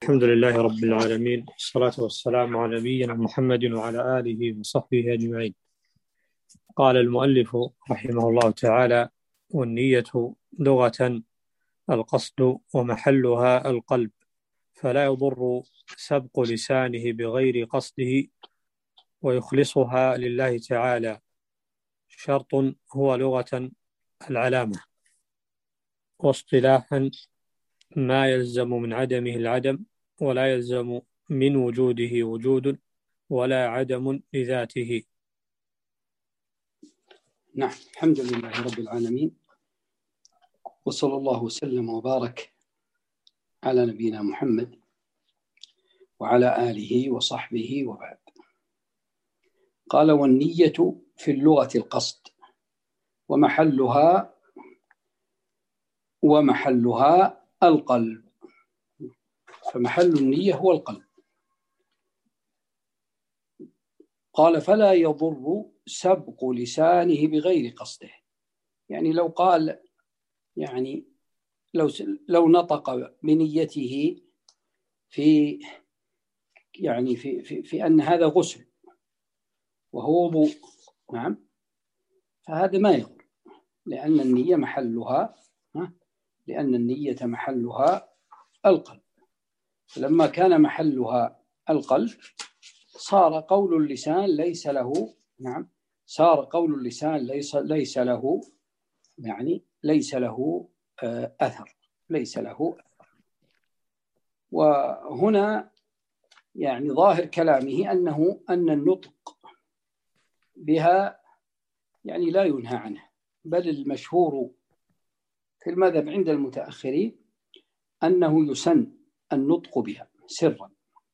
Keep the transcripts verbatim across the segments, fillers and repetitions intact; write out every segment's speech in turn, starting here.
الحمد لله رب العالمين، والصلاة والسلام على نبينا محمد وعلى آله وصحبه أجمعين. قال المؤلف رحمه الله تعالى: والنية لغة القصد ومحلها القلب، فلا يضر سبق لسانه بغير قصده ويخلصها لله تعالى. شرط هو لغة العلامة، واصطلاحا ما يلزم من عدمه العدم، ولا يلزم من وجوده وجود، ولا عدم لذاته. نعم، الحمد لله رب العالمين، وصلى الله وسلم وبارك على نبينا محمد وعلى آله وصحبه وبعد. قال: والنية في اللغة القصد ومحلها ومحلها القلب. فمحل النية هو القلب. قال: فلا يضر سبق لسانه بغير قصده. يعني لو قال يعني لو لو نطق بنيته في يعني في في, في أن هذا غسل وهو وضوء، نعم، فهذا ما يضر، لأن النية محلها لأن النية محلها القلب. لما كان محلها القلب صار قول اللسان ليس له نعم صار قول اللسان ليس ليس له يعني ليس له أثر ليس له أثر. وهنا يعني ظاهر كلامه أنه أن النطق بها يعني لا ينهى عنه، بل المشهور في المذهب عند المتأخرين أنه يسن النطق بها سرا.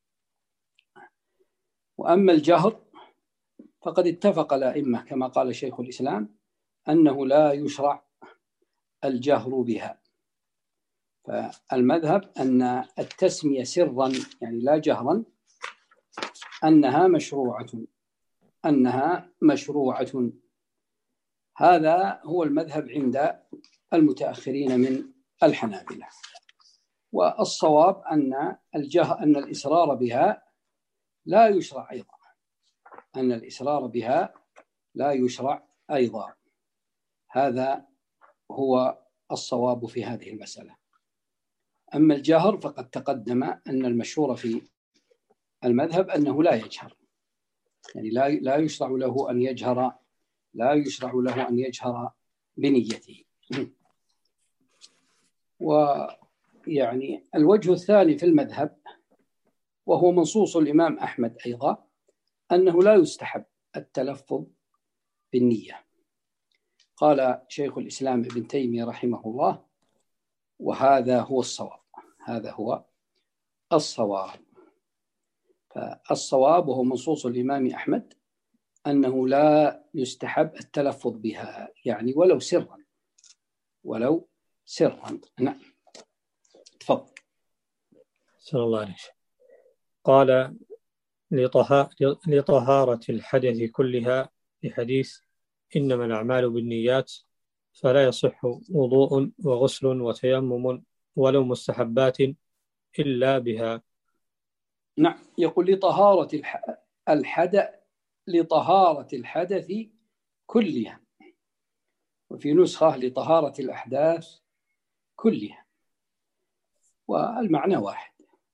وأما الجهر فقد اتفق الأئمة كما قال شيخ الإسلام أنه لا يشرع الجهر بها. فالمذهب أن التسمية سرا يعني لا جهرا أنها مشروعة أنها مشروعة هذا هو المذهب عند المتأخرين من الحنابلة. والصواب أن الجهر أن الإصرار بها لا يشرع أيضا أن الإصرار بها لا يشرع أيضا هذا هو الصواب في هذه المسألة. أما الجهر فقد تقدم أن المشهور في المذهب أنه لا يجهر، يعني لا لا يشرع له أن يجهر لا يشرع له أن يجهر بنيته. ويعني الوجه الثاني في المذهب وهو منصوص الإمام أحمد أيضا أنه لا يستحب التلفظ بالنية. قال شيخ الإسلام ابن تيمية رحمه الله: وهذا هو الصواب هذا هو الصواب فالصواب وهو منصوص الإمام أحمد أنه لا يستحب التلفظ بها، يعني ولو سرا ولو سرا. نعم، تفضل. صلى الله عليه وسلم. قال: لطهارة الحدث كلها، لحديث إنما الأعمال بالنيات، فلا يصح وضوء وغسل وتيمم ولو مستحبات إلا بها. نعم، يقول لطهارة الحدث لطهارة الحدث كلها، وفي نسخة لطهارة الأحداث كلها، والمعنى واحد.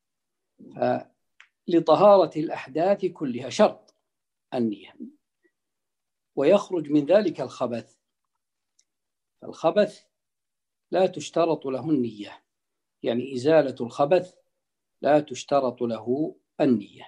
لطهارة الأحداث كلها شرط النية، ويخرج من ذلك الخبث. الخبث لا تشترط له النية، يعني إزالة الخبث لا تشترط له النية.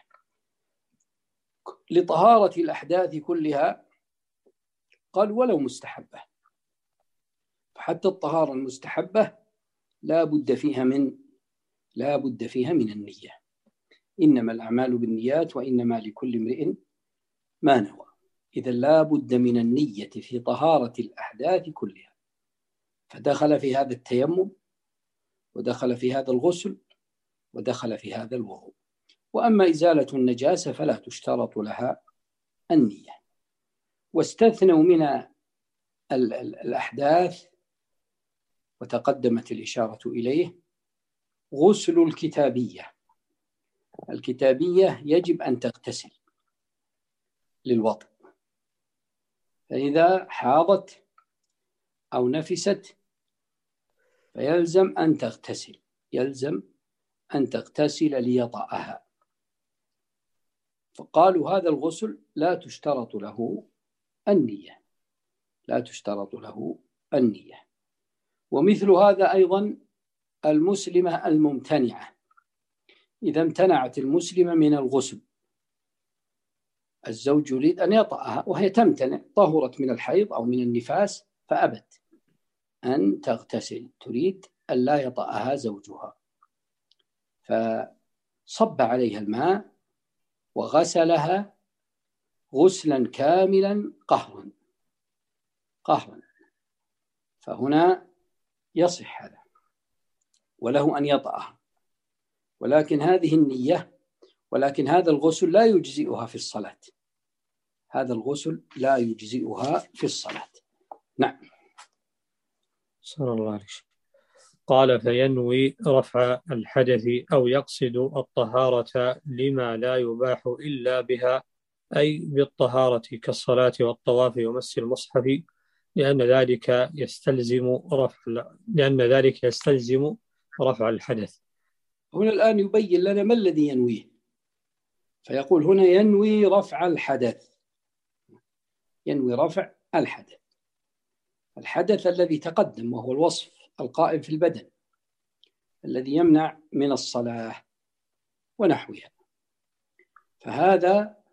لطهارة الأحداث كلها قال ولو مستحبة، فحتى الطهارة المستحبة لا بد فيها من لا بد فيها من النية. إنما الأعمال بالنيات وإنما لكل امرئ ما نوى. إذا لا بد من النية في طهارة الأحداث كلها، فدخل في هذا التيمم، ودخل في هذا الغسل، ودخل في هذا الوضوء. وأما إزالة النجاسة فلا تشترط لها النية. واستثنوا من الأحداث وتقدمت الإشارة إليه غسل الكتابية، الكتابية يجب أن تغتسل للوضوء، فإذا حاضت أو نفست فيلزم أن تغتسل، يلزم أن تغتسل ليطأها. فقالوا هذا الغسل لا تشترط له النية، لا تشترط له النية. ومثل هذا أيضا المسلمة الممتنعة، إذا امتنعت المسلمة من الغسل، الزوج يريد أن يطأها وهي تمتنع، طهرت من الحيض أو من النفاس فأبت أن تغتسل، تريد أن لا يطأها زوجها، فصب عليها الماء وغسلها غسلا كاملا قهرا قهرا، فهنا يصح هذا وله أن يطأها، ولكن هذه النية، ولكن هذا الغسل لا يجزئها في الصلاة، هذا الغسل لا يجزئها في الصلاة. نعم. صلى الله عليه وسلم. قال فينوي رفع الحدث أو يقصد الطهارة لما لا يباح إلا بها، أي بالطهارة كالصلاة والطواف ومس المصحف، لأن ذلك يستلزم رفع لأن ذلك يستلزم رفع الحدث. هنا الآن يبين لنا ما الذي ينويه، فيقول هنا ينوي رفع الحدث، ينوي رفع الحدث، الحدث الذي تقدم وهو الوصف القائم في البدن الذي يمنع من الصلاة ونحوها، فهذا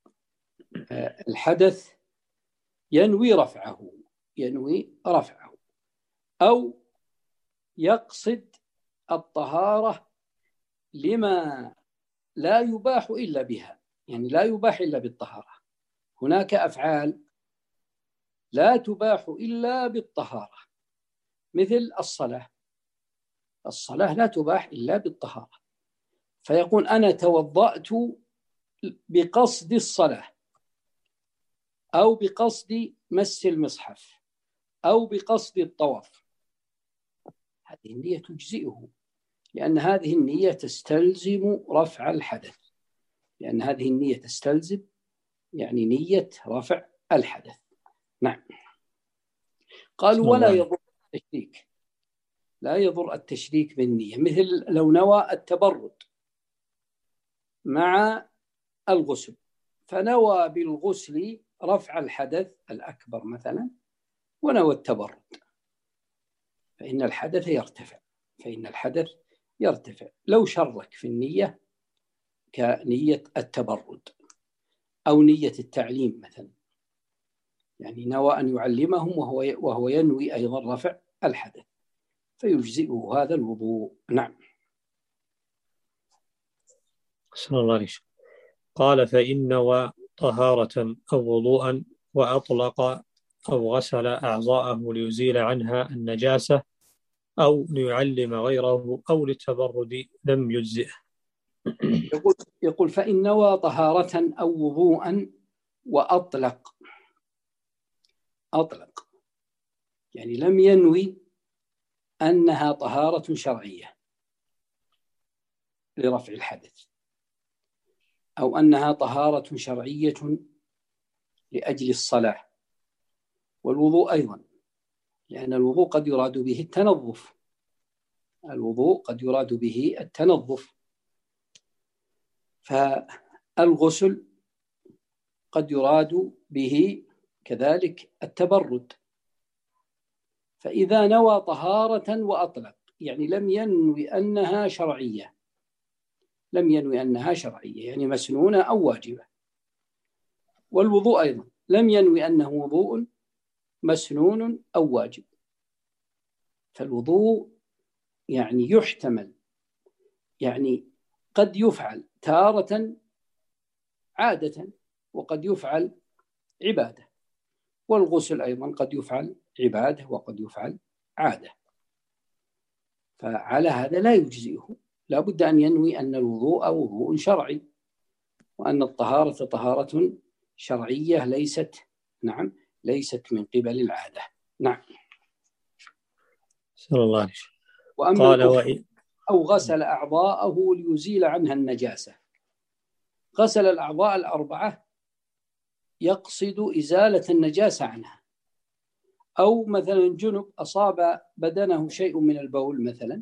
الحدث ينوي رفعه، ينوي رفعه أو يقصد الطهارة لما لا يباح إلا بها، يعني لا يباح إلا بالطهارة. هناك أفعال لا تباح إلا بالطهارة، مثل الصلاة، الصلاة لا تباح إلا بالطهارة، فيقول أنا توضأت بقصد الصلاة أو بقصد مس المصحف أو بقصد الطواف، هذه النية تجزئه، لأن هذه النية تستلزم رفع الحدث، لأن هذه النية تستلزم يعني نية رفع الحدث. نعم. قالوا ولا يضر التشريك، لا يضر التشريك بالنية، مثل لو نوى التبرد مع الغسل، فنوى بالغسل رفع الحدث الأكبر مثلا ونوى التبرد، فإن الحدث يرتفع، فإن الحدث يرتفع لو شرك في النية كنية التبرد أو نية التعليم مثلا، يعني نوى أن يعلمهم وهو وهو ينوي أيضا رفع الحدث فيجزئه هذا الوضوء. نعم. صلى الله عليه وسلم. قال فإن نوى طهارة أو وضوءا وأطلق أو غسل أعضاءه ليزيل عنها النجاسة أو ليعلم غيره أو للتبرد لم يجزئه. يقول, يقول فإن نوى طهارة أو وضوءا وأطلق، أطلق يعني لم ينوي أنها طهارة شرعية لرفع الحدث، أو أنها طهارة شرعية لأجل الصلاة والوضوء أيضا، لأن الوضوء قد يراد به التنظف، الوضوء قد يراد به التنظف، فالغسل قد يراد به كذلك التبرد، فإذا نوى طهارة وأطلق يعني لم ينوي أنها شرعية، لم ينوي أنها شرعية يعني مسنونة أو واجبة، والوضوء أيضا لم ينوي أنه وضوء مسنون أو واجب، فالوضوء يعني يحتمل، يعني قد يفعل تارة عادة وقد يفعل عبادة، والغسل أيضا قد يفعل عبادة وقد يفعل عادة، فعلى هذا لا يجزئه، لا بد أن ينوي أن الوضوء وضوء شرعي وأن الطهارة طهارة شرعية ليست نعم ليست من قبل العادة. نعم. صلى الله عليه وسلم. وأما قال الكفر وإن أو غسل أعضاءه ليزيل عنها النجاسة. غسل الأعضاء الأربعة يقصد إزالة النجاسة عنها، أو مثلا جنب أصاب بدنه شيء من البول مثلا،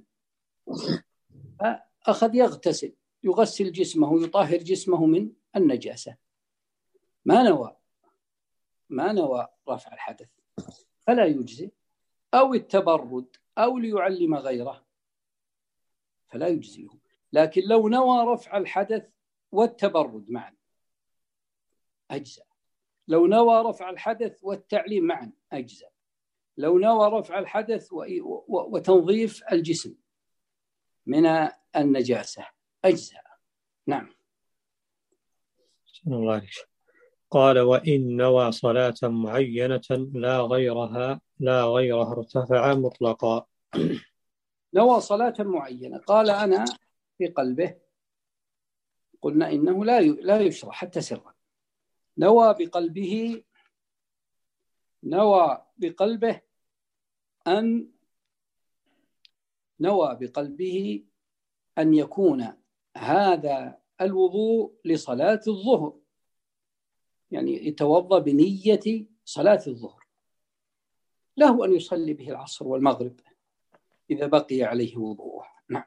أخذ يغتسل يغسل جسمه يطهر جسمه من النجاسة، ما نوى ما نوى رفع الحدث فلا يجزي، أو التبرد أو ليعلم غيره فلا يجزيه. لكن لو نوى رفع الحدث والتبرد معا أجزاء، لو نوى رفع الحدث والتعليم معا أجزاء، لو نوى رفع الحدث وتنظيف الجسم من النجاسة أجزاء. نعم. الله عليك. قال وإن نوى صلاة معينة لا غيرها لا غيرها ارتفع مطلقا. نوى صلاة معينة، قال أنا في قلبه، قلنا إنه لا لا يشرع حتى سرا، نوى بقلبه نوى بقلبه أن نوى بقلبه أن يكون هذا الوضوء لصلاة الظهر، يعني يتوضأ بنية صلاة الظهر، له أن يصلي به العصر والمغرب إذا بقي عليه وضوءه. نعم.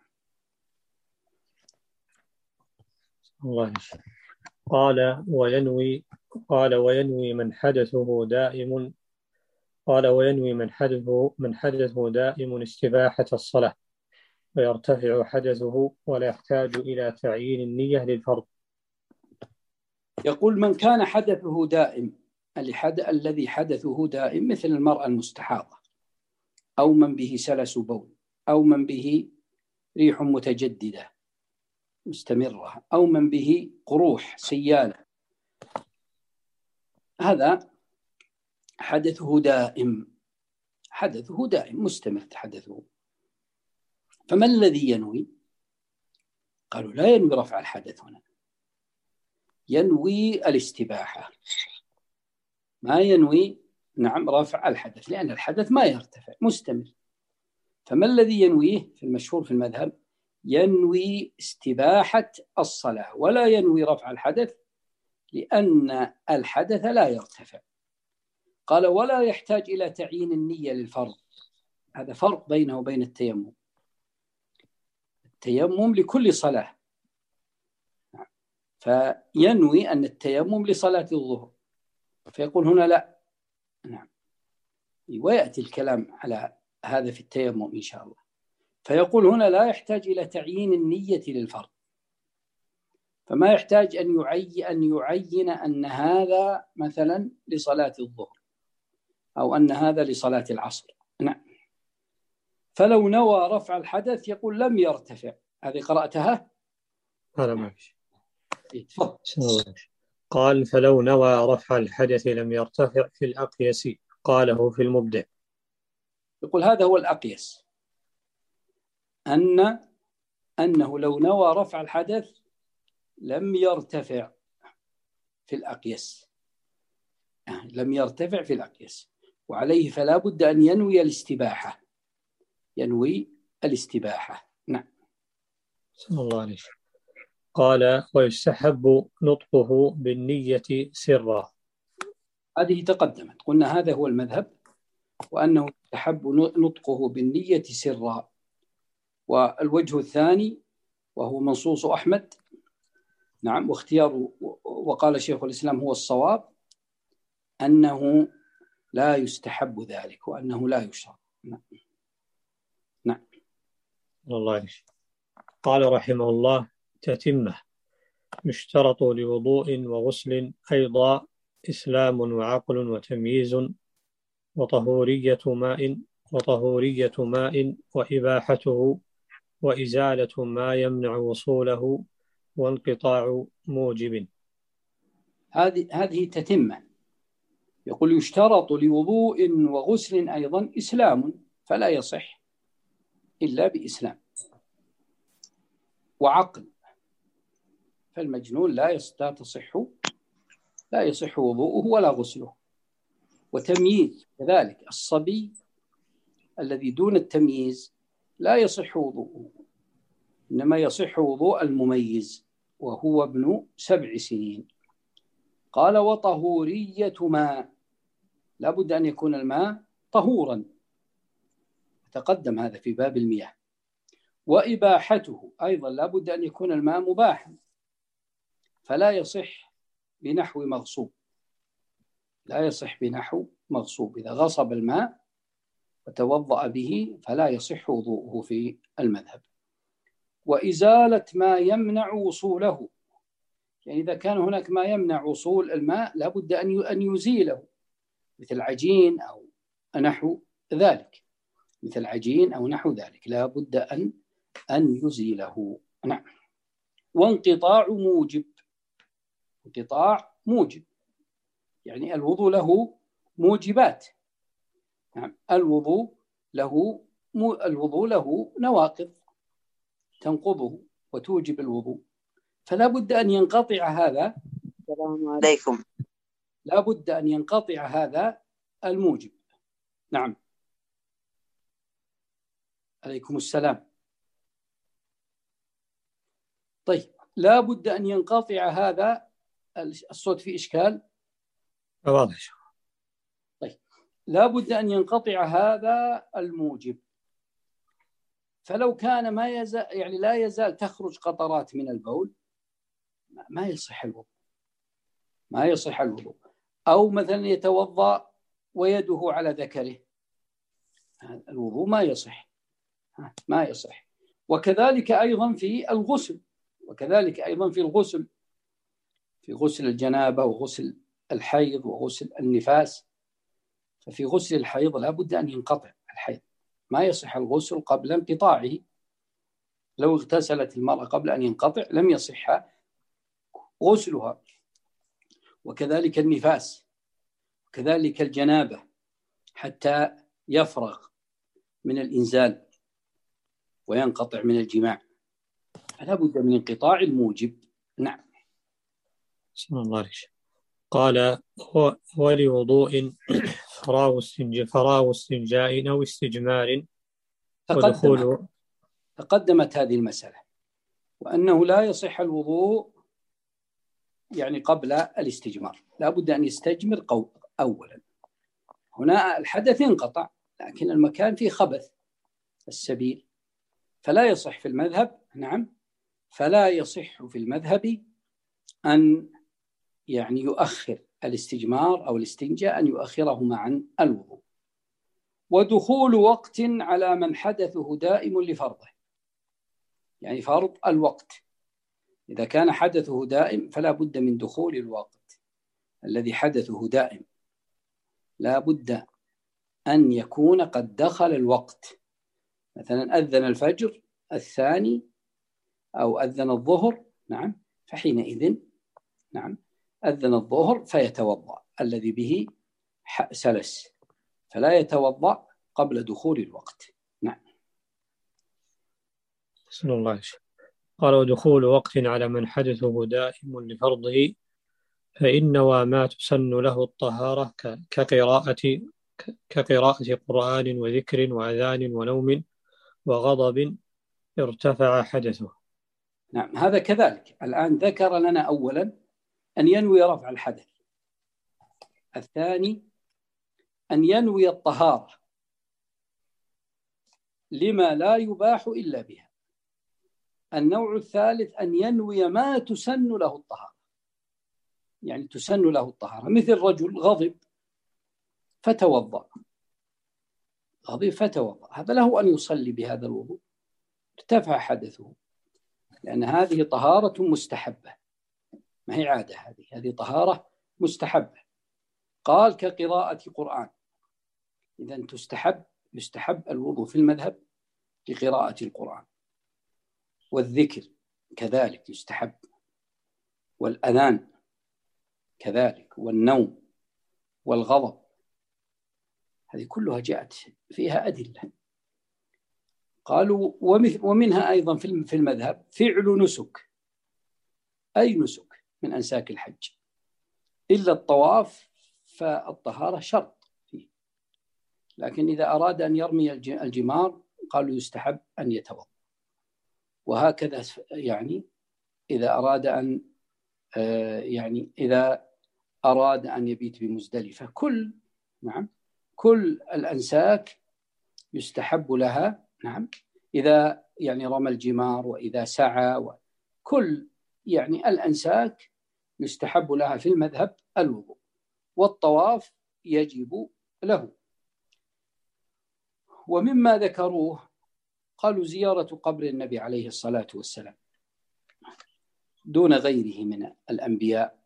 الله. قال وينوي قال وينوي من حدثه دائم قال وينوي من حدثه من حدثه دائم استباحة الصلاة ويرتفع حدثه ولا يحتاج إلى تعيين النية للفرض. يقول من كان حدثه دائم، الذي حدثه دائم مثل المرأة المستحاضة، أو من به سلس بول، أو من به ريح متجددة مستمرة، أو من به قروح سيالة، هذا حدثه دائم حدثه دائم مستمر حدثه، فما الذي ينوي؟ قالوا لا ينوي رفع الحدث هنا، ينوي الاستباحة، ما ينوي نعم رفع الحدث، لأن الحدث ما يرتفع مستمر. فما الذي ينويه في المشهور في المذهب؟ ينوي استباحة الصلاة ولا ينوي رفع الحدث، لأن الحدث لا يرتفع. قال ولا يحتاج إلى تعيين النية للفرض، هذا فرق بينه وبين التيمم. التيمم لكل صلاة، فينوي أن التيمم لصلاة الظهر، فيقول هنا لا. نعم، ويأتي الكلام على هذا في التيمم إن شاء الله. فيقول هنا لا يحتاج إلى تعيين النية للفرض، فما يحتاج أن يعين أن يعين أن هذا مثلا لصلاة الظهر أو أن هذا لصلاة العصر. نعم. فلو نوى رفع الحدث يقول لم يرتفع. هذه قرأتها؟ هذا ما فيش. قال فلو نوى رفع الحدث لم يرتفع في الأقيس، قاله في المبدع. يقول هذا هو الأقيس، أن أنه لو نوى رفع الحدث لم يرتفع في الأقيس، لم يرتفع في الأقيس، وعليه فلا بد أن ينوي الاستباحة، ينوي الاستباحة. نعم. صلى الله عليه وسلم. قال ويستحب نطقه بالنية سرا. هذه تقدمت، قلنا هذا هو المذهب، وأنه يستحب نطقه بالنية سرا. والوجه الثاني وهو منصوص أحمد، نعم، واختيار وقال شيخ الإسلام هو الصواب، أنه لا يستحب ذلك وأنه لا يشرع. نعم. نعم. الله عليه. قال رحمه الله تتمة. يشترط لوضوء وغسل أيضا إسلام وعقل وتمييز وطهورية ماء وطهورية ماء وإباحته وإزالة ما يمنع وصوله وانقطاع موجب. هذه هذه تتمة. يقول يشترط لوضوء وغسل أيضا إسلام، فلا يصح إلا بإسلام، وعقل، فالمجنون لا تصح لا يصح وضوءه ولا غسله، وتمييز كذلك، الصبي الذي دون التمييز لا يصح وضوءه إنما يصح وضوء المميز وهو ابن سبع سنين. قال وطهورية ماء، لا بد أن يكون الماء طهورا، تقدم هذا في باب المياه. وإباحته أيضا لا بد أن يكون الماء مباحا، فلا يصح بنحو مغصوب، لا يصح بنحو مغصوب. إذا غصب الماء وتوضأ به فلا يصح وضوءه في المذهب. وإزالة ما يمنع وصوله، يعني إذا كان هناك ما يمنع وصول الماء لا بد أن يزيله، مثل عجين أو نحو ذلك، مثل عجين أو نحو ذلك لا بد أن أن يزيله. نعم. وانقطاع موجب، انقطاع موجب يعني الوضوء له موجبات. نعم. الوضوء له الوضوء له نواقض تنقضه وتوجب الوضوء، فلا بد أن ينقطع هذا. السلام عليكم. لا بد أن ينقطع هذا الموجب. نعم. عليكم السلام. طيب، لا بد أن ينقطع هذا الصوت، في إشكال؟ واضح. طيب، لا بد أن ينقطع هذا الموجب، فلو كان ما يزال يعني لا يزال تخرج قطرات من البول ما يصح الوضوء، ما يصح الوضوء. أو مثلا يتوضأ ويده على ذكره، الوضوء ما يصح، ما يصح. وكذلك أيضا في الغسل، وكذلك أيضا في الغسل، في غسل الجنابة وغسل الحيض وغسل النفاس. ففي غسل الحيض لا بد أن ينقطع الحيض، ما يصح الغسل قبل انقطاعه. لو اغتسلت المرأة قبل أن ينقطع لم يصح غسلها. وكذلك النفاس، وكذلك الجنابة حتى يفرغ من الإنزال وينقطع من الجماع، فلا بد من انقطاع الموجب. نعم. بسم الله عليك. قال ولوضوء فراغ استنجاء فراغ استنجاء أو استجمار ودخول. تقدمت هذه المسألة، وأنه لا يصح الوضوء يعني قبل الاستجمار، لا بد أن يستجمر أولا. هنا الحدث انقطع لكن المكان فيه خبث السبيل، فلا يصح في المذهب. نعم. فلا يصح في المذهب أن يعني يؤخر الاستجمار أو الاستنجاء، أن يؤخرهما عن الوضوء. ودخول وقت على من حدثه دائم لفرضه، يعني فرض الوقت إذا كان حدثه دائم فلا بد من دخول الوقت الذي حدثه دائم، لا بد أن يكون قد دخل الوقت. مثلا أذن الفجر الثاني أو أذن الظهر، نعم، فحينئذ نعم أذن الظهر فيتوضأ الذي به سلس، فلا يتوضأ قبل دخول الوقت. نعم. بسم الله. قال ودخول وقت على من حدثه دائم لفرضه فإن وما تسن له الطهارة كقراءة كقراءة قرآن وذكر وأذان ونوم وغضب ارتفع حدثه. نعم، هذا كذلك. الآن ذكر لنا أولا أن ينوي رفع الحدث، الثاني أن ينوي الطهارة لما لا يباح إلا بها، النوع الثالث أن ينوي ما تسن له الطهارة، يعني تسن له الطهارة، مثل رجل غضب فتوضأ، غضب فتوضأ، هذا له أن يصلي بهذا الوضوء، ارتفع حدثه، لأن هذه طهارة مستحبة، ما هي عادة، هذه هذه طهارة مستحبة. قال كقراءة قرآن، إذن تستحب يستحب الوضوء في المذهب لقراءة القرآن، والذكر كذلك يستحب، والأذان كذلك، والنوم والغضب، هذه كلها جاءت فيها أدلة. قالوا ومنها أيضا في المذهب فعل نسك، أي نسك من أنساك الحج إلا الطواف، فالطهارة شرط فيه، لكن إذا أراد أن يرمي الجمار قالوا يستحب أن يتوضأ. وهكذا يعني إذا أراد أن يعني إذا أراد أن يبيت بمزدلفة، كل نعم كل الأنساك يستحب لها. نعم إذا يعني رمى الجمار وإذا سعى، كل يعني الأنساك يستحب لها في المذهب الوضوء، والطواف يجب له. ومما ذكروه قالوا زيارة قبر النبي عليه الصلاة والسلام دون غيره من الأنبياء،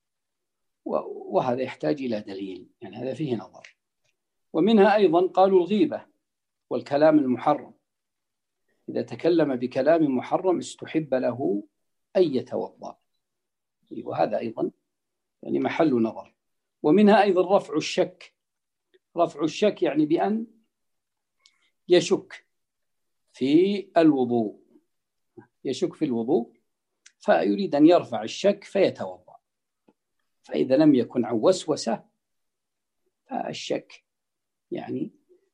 وهذا يحتاج إلى دليل، يعني هذا فيه نظر. ومنها أيضا قالوا الغيبة والكلام المحرم، إذا تكلم بكلام محرم استحب له أن يتوضأ، وهذا أيضا يعني محل نظر. ومنها أيضا رفع الشك، رفع الشك يعني بأن يشك في الوضوء، يشك في الوضوء فيريد أن يرفع الشك فيتوضأ، فإذا لم يكن عن وسوسة فالشك يعني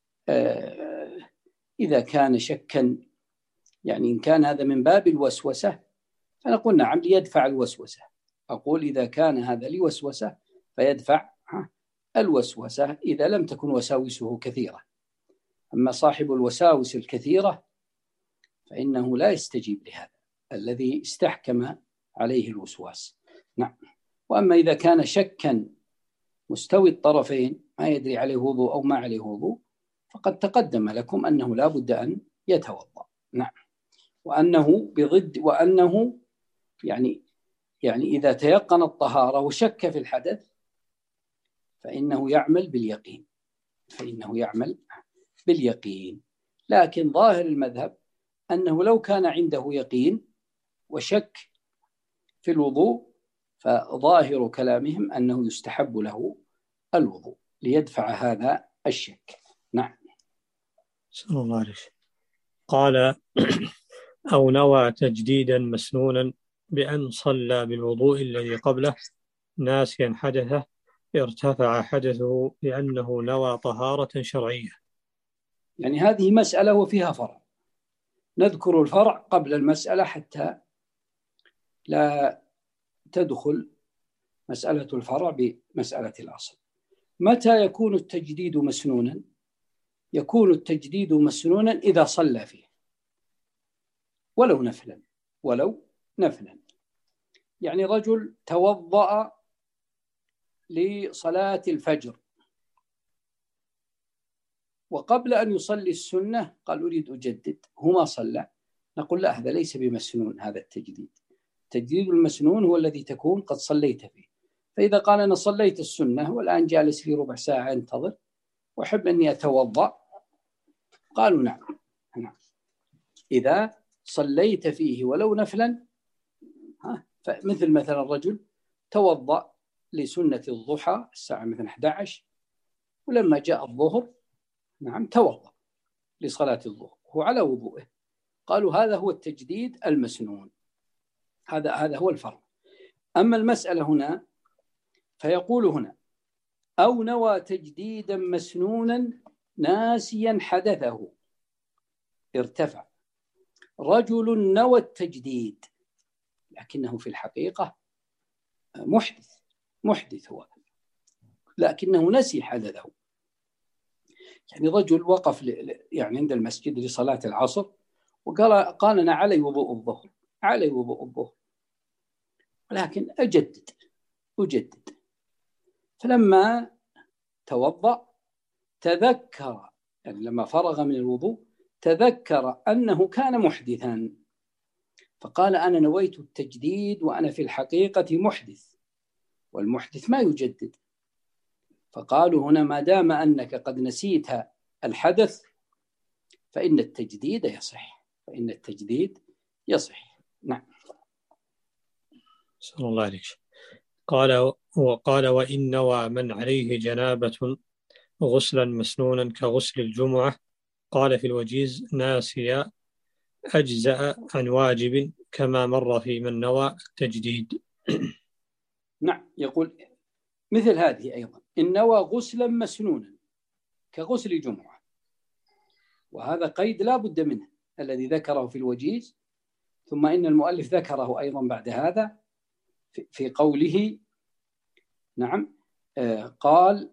آه إذا كان شكا، يعني إن كان هذا من باب الوسوسة فنقول نعم ليدفع الوسوسة. أقول إذا كان هذا لوسوسة فيدفع الوسوسة إذا لم تكن وساوسه كثيرة. أما صاحب الوساوس الكثيرة فإنه لا يستجيب لهذا الذي استحكم عليه الوسواس. نعم. وأما إذا كان شكا مستوي الطرفين ما يدري عليه وضوء أو ما عليه وضوء فقد تقدم لكم أنه لا بد أن يتوضأ. نعم. وأنه بضد وأنه يعني يعني إذا تيقن الطهارة وشك في الحدث فإنه يعمل باليقين، فإنه يعمل باليقين. لكن ظاهر المذهب أنه لو كان عنده يقين وشك في الوضوء فظاهر كلامهم أنه يستحب له الوضوء ليدفع هذا الشك. نعم. صلى الله عليه وسلم. قال أو نوى تجديدا مسنونا بأن صلى بالوضوء الذي قبله ناسيا حدثه ارتفع حدثه لأنه نوى طهارة شرعية. يعني هذه مسألة وفيها فرع، نذكر الفرع قبل المسألة حتى لا تدخل مسألة الفرع بمسألة الأصل. متى يكون التجديد مسنونا؟ يكون التجديد مسنونا إذا صلى فيه ولو نفلا، ولو نفلا. يعني رجل توضأ لصلاة الفجر وقبل أن يصلي السنة قال أريد أجدد، هما صلى، نقول لا هذا ليس بمسنون. هذا التجديد، التجديد المسنون هو الذي تكون قد صليت فيه. فإذا قال أنا صليت السنة والآن جالس لي ربع ساعة انتظر وأحب أني أتوضأ، قالوا نعم نعم إذا صليت فيه ولو نفلا. فمثل مثلا الرجل توضأ لسنة الضحى الساعة مثلا أحد عشر ولما جاء الظهر نعم توضأ لصلاة الظهر هو على وضوءه، قالوا هذا هو التجديد المسنون. هذا هذا هو الفرق. أما المسألة هنا فيقول هنا أو نوى تجديدا مسنونا ناسيا حدثه ارتفع. رجل نوى التجديد لكنه في الحقيقة محدث، محدث هو لكنه نسي حدثه. يعني رجل وقف يعني عند المسجد لصلاة العصر وقال قال أنا علي وضوء الظهر، علي وضوء الظهر ولكن أجدد أجدد. فلما توضأ تذكر، يعني لما فرغ من الوضوء تذكر أنه كان محدثا فقال أنا نويت التجديد وأنا في الحقيقة محدث، والمحدث ما يجدد. فقالوا هنا ما دام أنك قد نسيت الحدث فإن التجديد يصح، فإن التجديد يصح. نعم. صلى الله عليه وسلم. قال وقال وإن نوى من عليه جنابة غسلا مسنونا كغسل الجمعة قال في الوجيز ناسيا أجزأ عن واجب كما مر في من نوى التجديد. نعم. يقول مثل هذه أيضا إن نوى غسلا مسنونا كغسل جمعة، وهذا قيد لا بد منه الذي ذكره في الوجيز ثم إن المؤلف ذكره أيضا بعد هذا في قوله نعم قال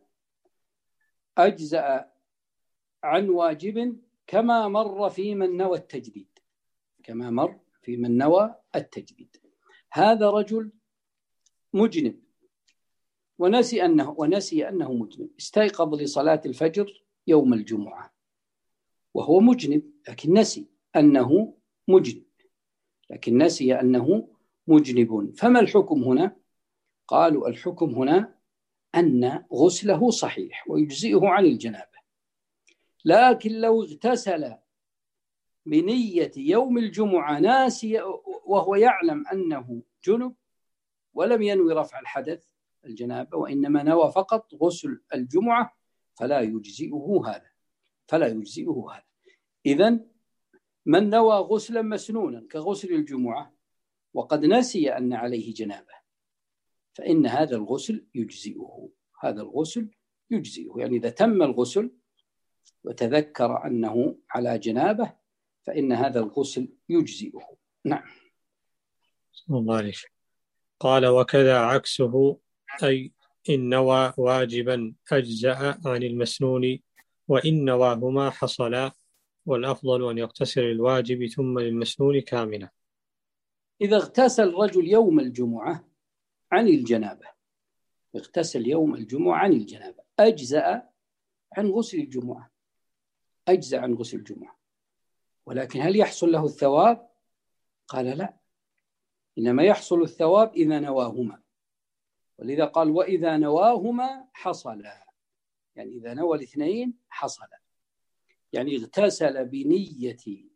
أجزأ عن واجب كما مر في من نوى التجديد، كما مر في من نوى التجديد. هذا رجل مجنب ونسي أنه ونسي أنه مجنب، استيقظ لصلاة الفجر يوم الجمعة وهو مجنب، لكن نسي أنه مجنب لكن نسي أنه مجنب. فما الحكم هنا؟ قالوا الحكم هنا أن غسله صحيح ويجزئه عن الجنابة، لكن لو اغتسل بنية يوم الجمعة ناسي وهو يعلم أنه جنب ولم ينوي رفع الحدث الجنابة وإنما نوى فقط غسل الجمعة فلا يجزئه هذا فلا يجزئه هذا. إذن من نوى غسلا مسنونا كغسل الجمعة وقد نسي أن عليه جنابة فإن هذا الغسل يجزئه هذا الغسل يجزئه يعني إذا تم الغسل وتذكر أنه على جنابه فإن هذا الغسل يجزئه. نعم. الله عليك. قال وكذا عكسه، أي إن نوى واجبا أجزأ عن المسنون، وإن نواهما حصلا، والأفضل أن يغتسل الواجب ثم للمسنون كاملا. إذا اغتسل الرجل يوم الجمعة عن الجنابة اغتسل يوم الجمعة عن الجنابة أجزأ عن غسل الجمعة أجزأ عن غسل الجمعة، ولكن هل يحصل له الثواب؟ قال لا، إنما يحصل الثواب إذا نواهما، ولذا قال وإذا نواهما حصلا، يعني إذا نوى الاثنين حصلا، يعني اغتسل بنية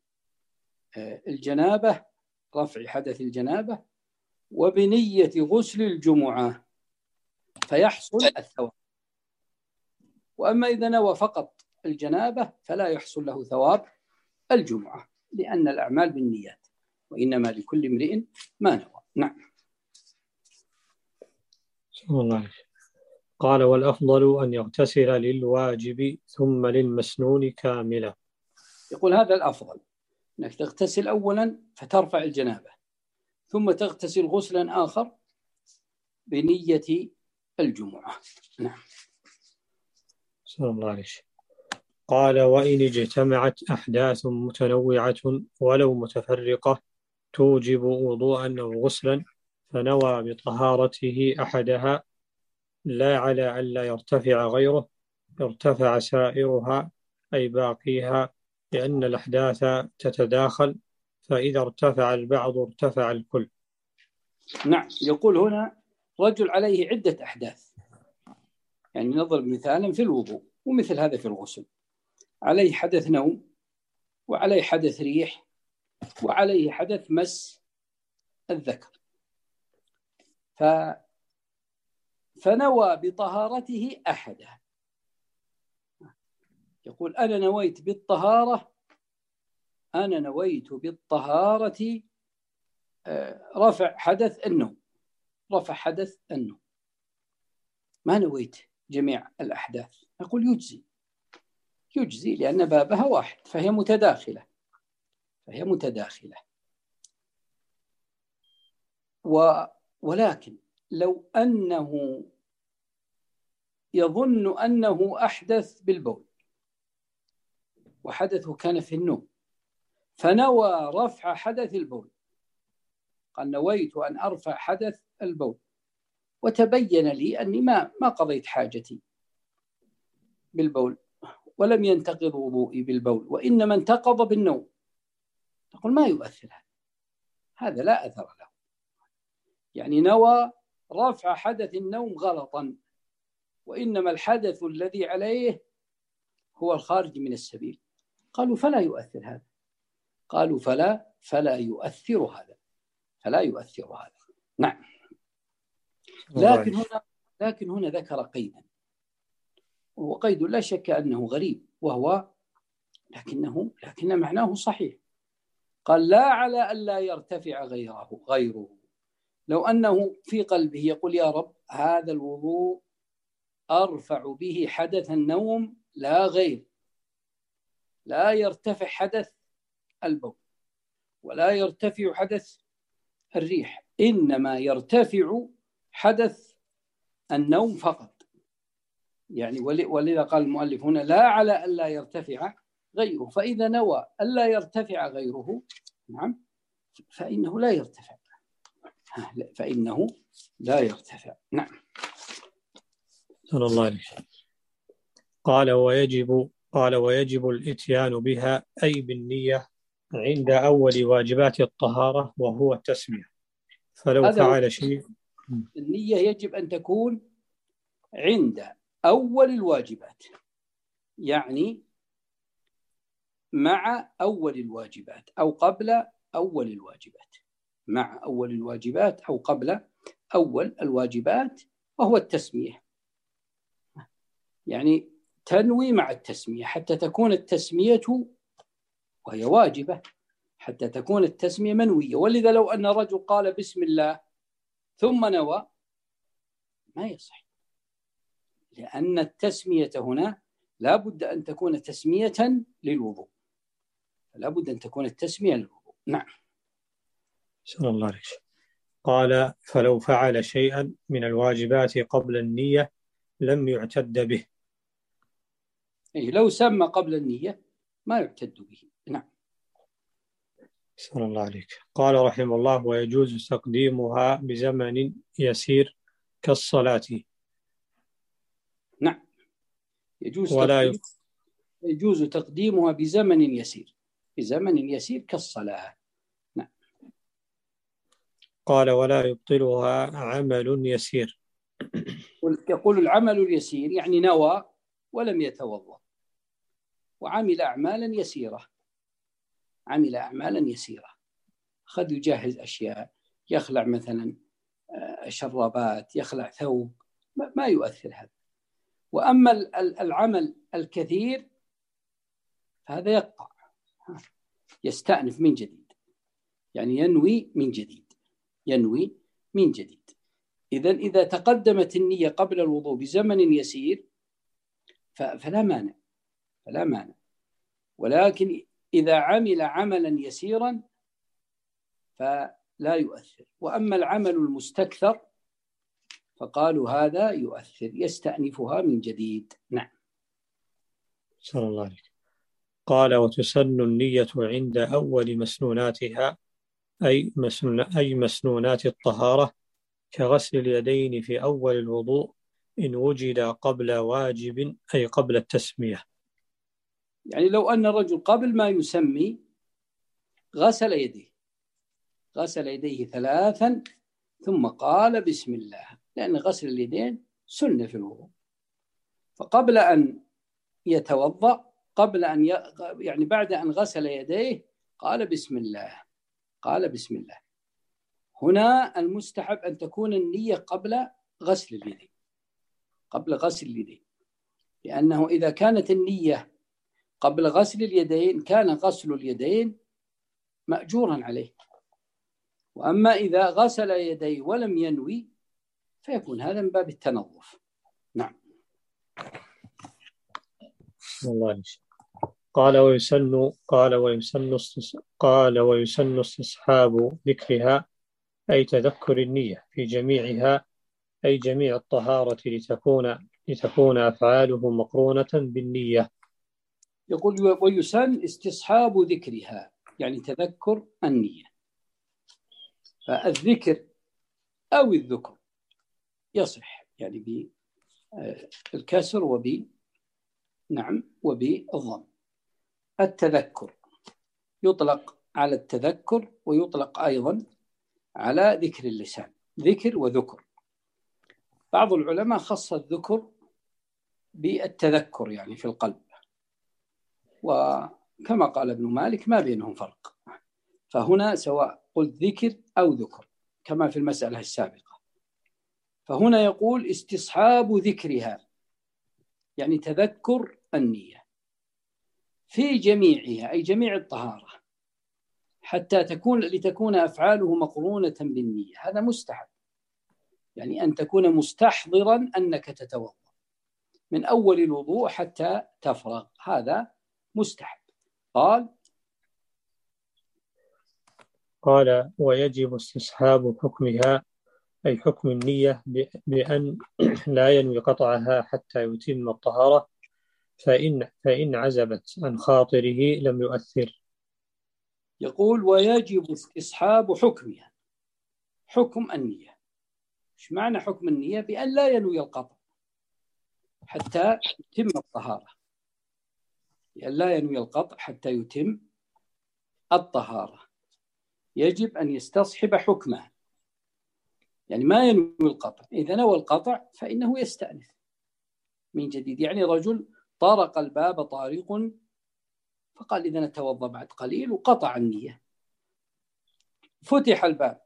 الجنابة رفع حدث الجنابة وبنية غسل الجمعة فيحصل الثواب. وأما إذا نوى فقط الجنابة فلا يحصل له ثواب الجمعة، لأن الأعمال بالنيات وإنما لكل امرئ ما نوى. نعم. الله. قال والأفضل أن يغتسل للواجب ثم للمسنون كاملا. يقول هذا الأفضل، أنك تغتسل أولا فترفع الجنابة ثم تغتسل غسلا آخر بنية الجمعة. نعم. صلى الله عليه. قال وإن اجتمعت أحداث متنوعة ولو متفرقة توجب وضوءا أو غسلا فنوى بطهارته أحدها لا على أن لا يرتفع غيره ارتفع سائرها أي باقيها، لأن الأحداث تتداخل فإذا ارتفع البعض ارتفع الكل. نعم. يقول هنا رجل عليه عدة أحداث، يعني نضرب مثالا في الوضوء ومثل هذا في الغسل، عليه حدث نوم وعليه حدث ريح وعليه حدث مس الذكر، ف... فنوى بطهارته أحدها. يقول أنا نويت بالطهارة أنا نويت بالطهارة رفع حدث النوم رفع حدث النوم ما نويت جميع الأحداث. نقول يجزي يجزي لأن بابها واحد فهي متداخلة فهي متداخلة و... ولكن لو أنه يظن أنه أحدث بالبول وحدثه كان في النوم فنوى رفع حدث البول، قال نويت أن أرفع حدث البول وتبين لي أني ما ما قضيت حاجتي بالبول ولم ينتقض وضوئي بالبول وإنما انتقض بالنوم، تقول ما يؤثر هذا هذا لا أثر له، يعني نوى رفع حدث النوم غلطا وإنما الحدث الذي عليه هو الخارج من السبيل. قالوا فلا يؤثر هذا قالوا فلا فلا يؤثر هذا فلا يؤثر هذا. نعم. لكن هنا لكن هنا ذكر قيدا وقيد لا شك أنه غريب وهو لكنه لكن معناه صحيح. قال لا على أن لا يرتفع غيره غيره لو أنه في قلبه يقول يا رب هذا الوضوء أرفع به حدث النوم لا غير، لا يرتفع حدث البول، ولا يرتفع حدث الريح، إنما يرتفع حدث النوم فقط. يعني ولذا قال المؤلف هنا لا على ألا يرتفع غيره، فإذا نوى ألا يرتفع غيره نعم فإنه لا يرتفع فإنه لا يرتفع. نعم. صلى الله عليه وسلم. قال ويجب قال ويجب الإتيان بها أي بالنية عند أول واجبات الطهارة وهو التسمية، فلو فعل شيء. النية يجب أن تكون عند أول الواجبات، يعني مع أول الواجبات أو قبل أول الواجبات، مع أول الواجبات أو قبل أول الواجبات، وهو التسمية. يعني تنوي مع التسمية حتى تكون التسمية وهي واجبة، حتى تكون التسمية منوية. ولذا لو أن رجل قال بسم الله ثم نوى ما يصح، لأن التسمية هنا لا بد أن تكون تسمية للوضوء، لا بد أن تكون التسمية للوضوء. نعم. صلى الله عليه وسلم. قال فلو فعل شيئا من الواجبات قبل النية لم يعتد به. أي لو سمى قبل النية ما يعتد به. نعم. صلى الله عليك. قال رحمه الله ويجوز تقديمها بزمن يسير كالصلاة. نعم، يجوز ولا تقديم يجوز تقديمها بزمن يسير، بزمن يسير كالصلاة. نعم. قال ولا يبطلها عمل يسير. يقول العمل اليسير يعني نوى ولم يتوضأ وعمل أعمالا يسيرة، عمل أعمالا يسيرة، قد يجهز أشياء، يخلع مثلا شرابات، يخلع ثوب، ما يؤثر هذا. وأما العمل الكثير هذا يقطع، يستأنف من جديد، يعني ينوي من جديد، ينوي من جديد. إذن إذا تقدمت النية قبل الوضوء بزمن يسير فلا مانع، فلا مانع. ولكن إذا عمل عملا يسيرا فلا يؤثر. وأما العمل المستكثر فقالوا هذا يؤثر، يستأنفها من جديد. نعم. صلى الله عليه. قال وتسن النية عند أول مسنوناتها أي, مسنون أي مسنونات الطهارة كغسل اليدين في أول الوضوء إن وجد قبل واجب أي قبل التسمية. يعني لو أن الرجل قبل ما يسمي غسل يديه، غسل يديه ثلاثا ثم قال بسم الله، لأن غسل اليدين سنة في الوضوء، فقبل أن يتوضأ، قبل أن ي... يعني بعد أن غسل يديه قال بسم الله، قال بسم الله. هنا المستحب أن تكون النية قبل غسل اليدين، قبل غسل اليدين، لأنه إذا كانت النية قبل غسل اليدين كان غسل اليدين مأجورا عليه. وأما إذا غسل يديه ولم ينوي فيكون هذا من باب التنظف. نعم. الله. قال ويسن قال ويسن قال ويسن استصحاب ذكرها أي تذكر النية في جميعها أي جميع الطهارة لتكون لتكون أفعاله مقرونة بالنية. يقول ويسن استصحاب ذكرها يعني تذكر النية، فالذكر أو الذكر يصح يعني بالكسر وب نعم وبالضم. التذكر يطلق على التذكر ويطلق أيضا على ذكر اللسان، ذكر وذكر. بعض العلماء خص الذكر بالتذكر يعني في القلب، وكما قال ابن مالك ما بينهم فرق، فهنا سواء قلت ذكر أو ذكر كما في المسألة السابقة. فهنا يقول استصحاب ذكرها يعني تذكر النية في جميعها أي جميع الطهارة حتى تكون لتكون أفعاله مقرونة بالنية. هذا مستحب، يعني أن تكون مستحضرا أنك تتوضأ من أول الوضوء حتى تفرغ، هذا مستحب. قال قال ويجب استصحاب حكمها أي حكم النية بأن لا ينوي قطعها حتى يتم الطهارة، فإن, فإن عزبت عن خاطره لم يؤثر. يقول ويجب استصحاب حكمها، حكم النية. إيش معنى حكم النية؟ بأن لا ينوي القطع حتى يتم الطهارة، بأن لا ينوي القطع حتى يتم الطهارة، يجب أن يستصحب حكمه، يعني ما ينوي القطع. إذا نوى القطع فإنه يستأنف من جديد. يعني رجل طرق الباب طارق فقال إذا نتوضأ بعد قليل وقطع النية، فتح الباب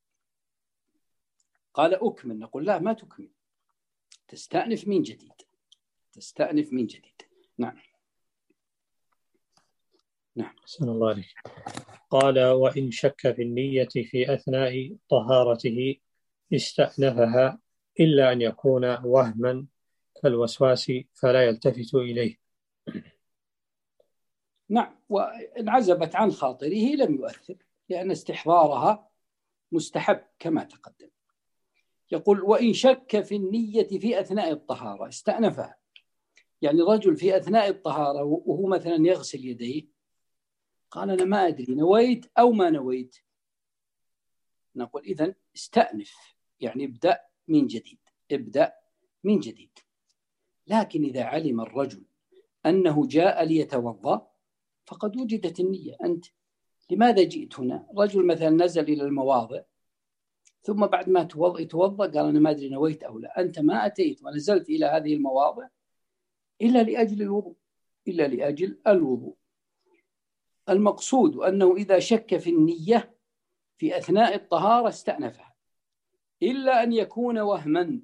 قال أكمل، نقول لا ما تكمل، تستأنف من جديد، تستأنف من جديد. نعم نعم. أحسن الله عليك. قال وإن شك في النية في أثناء طهارته استأنفها إلا أن يكون وهما كالوسواس فلا يلتفت إليه. نعم، وإن عزبت عن خاطره لم يؤثر، لأن استحضارها مستحب كما تقدم. يقول وإن شك في النية في أثناء الطهارة استأنفها، يعني رجل في أثناء الطهارة وهو مثلا يغسل يديه قال أنا ما أدري نويت أو ما نويت، نقول إذن استأنف، يعني ابدأ من جديد، ابدأ من جديد. لكن إذا علم الرجل أنه جاء ليتوضأ فقد وجدت النية، أنت لماذا جئت هنا؟ رجل مثلا نزل إلى المواضع ثم بعد ما يتوضأ قال أنا ما أدري نويت أو لا. أنت ما أتيت ونزلت إلى هذه المواضع إلا لأجل الوضوء، إلا لأجل الوضوء. المقصود أنه إذا شك في النية في أثناء الطهارة استأنفها، إلا أن يكون وهما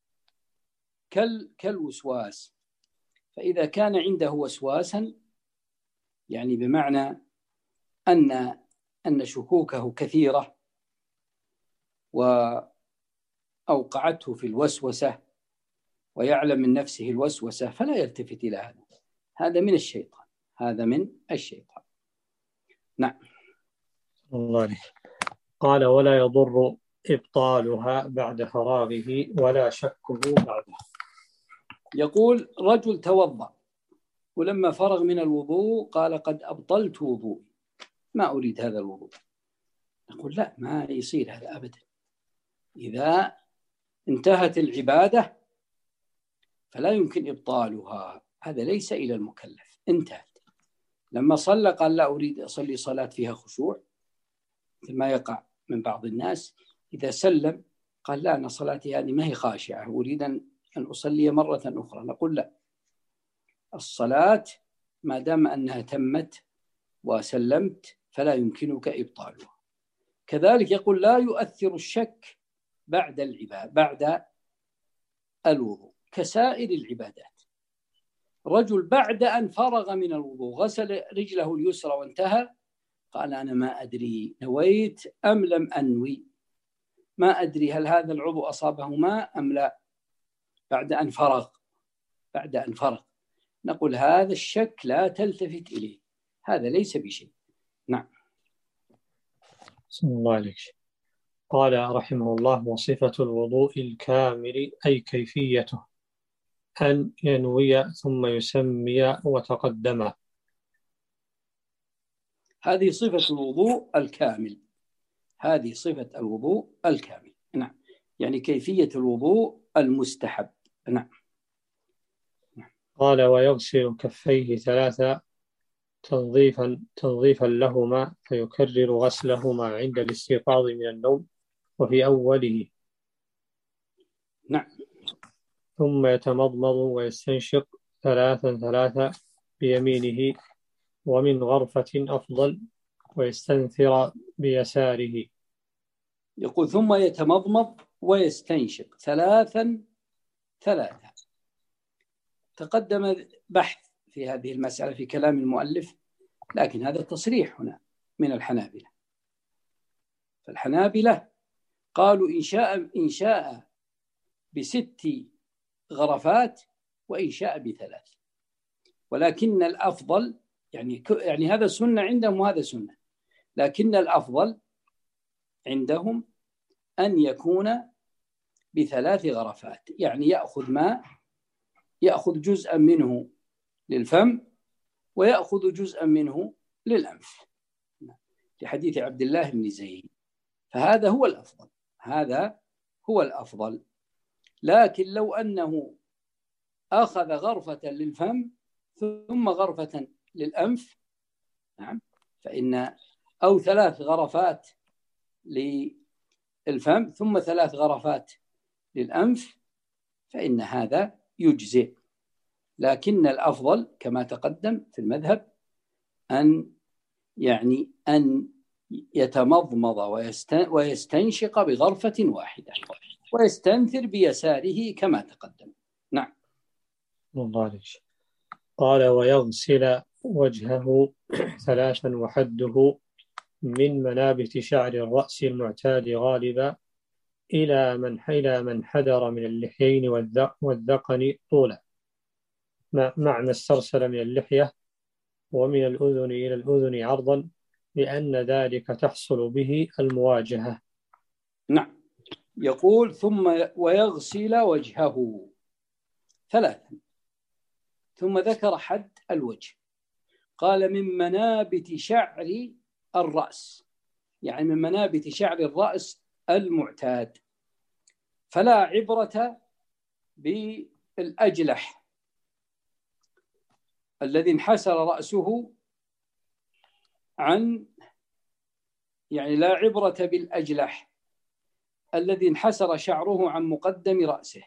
كالوسواس. فإذا كان عنده وسواسا، يعني بمعنى أن أن شكوكه كثيرة وأوقعته في الوسوسة ويعلم من نفسه الوسوسة، فلا يلتفت إلى هذا، هذا من الشيطان، هذا من الشيطان. نعم. الله عليك. قال ولا يضر إبطالها بعد فراغه ولا شكه بعده. يقول رجل توضأ ولما فرغ من الوضوء قال قد أبطلت وضوء، ما أريد هذا الوضوء، نقول لا ما يصير هذا أبدا. إذا انتهت العبادة فلا يمكن إبطالها، هذا ليس إلى المكلف، انتهت. لما صلى قال لا أريد أصلي صلاة فيها خشوع مثل ما يقع من بعض الناس، إذا سلم قال لا أنا صلاتي هذه ما هي خاشعة أريد أن أصلي مرة أخرى، نقول لا، الصلاة ما دام أنها تمت وسلمت فلا يمكنك إبطالها. كذلك يقول لا يؤثر الشك بعد العبادة بعد الوضوء كسائر العبادات. رجل بعد أن فرغ من الوضوء غسل رجله اليسرى وانتهى قال أنا ما أدري نويت أم لم أنوي، ما أدري هل هذا العضو أصابه ماء أم لا، بعد أن فرغ بعد أن فرغ نقول هذا الشك لا تلتفت إليه، هذا ليس بشيء. نعم. بسم الله عليك. قال رحمه الله وصفة الوضوء الكامل أي كيفيته أن ينوي ثم يسمي وتقدم. هذه صفة الوضوء الكامل، هذه صفة الوضوء الكامل. نعم، يعني كيفية الوضوء المستحب. نعم. قال ويغسل كفيه ثلاثة تنظيفا تنظيفا لهما فيكرر غسلهما عند الاستيقاظ من النوم وفي أوله. نعم. ثم يتمضمض ويستنشق ثلاثا ثلاثا بيمينه ومن غرفة أفضل ويستنثر بيساره. يقول ثم يتمضمض ويستنشق ثلاثا ثلاثا. تقدم بحث في هذه المسألة في كلام المؤلف، لكن هذا تصريح هنا من الحنابلة. فالحنابلة قالوا إن شاء إن شاء بست غرفات وإن شاء بثلاث، ولكن الأفضل يعني يعني هذا سنة عندهم وهذا سنة، لكن الأفضل عندهم أن يكون بثلاث غرفات، يعني يأخذ ماء، يأخذ جزءا منه للفم ويأخذ جزءا منه للأنف، لحديث عبد الله بن زيد. فهذا هو الأفضل، هذا هو الأفضل. لكن لو أنه أخذ غرفة للفم ثم غرفة للأنف، نعم، فإن أو ثلاث غرفات للفم ثم ثلاث غرفات للأنف، فإن هذا يجزئ. لكن الأفضل كما تقدم في المذهب أن يعني أن يتمضمض ويستنشق بغرفة واحدة ويستنثر بيساره كما تقدم. نعم. الله عليك. قال ويغسل وجهه ثلاثا وحده من منابت شعر الرأس المعتاد غالبا إلى من إلى من حدر من اللحيين والذقن طولا، مع ما استرسل من اللحية، ومن الأذن إلى الأذن عرضا، لأن ذلك تحصل به المواجهة. نعم. يقول ثم ويغسل وجهه ثلاثا، ثم ذكر حد الوجه، قال من منابت شعر الرأس، يعني من منابت شعر الرأس المعتاد، فلا عبرة بالأجلح الذي انحسر رأسه عن يعني لا عبرة بالأجلح الذي انحسر شعره عن مقدم رأسه،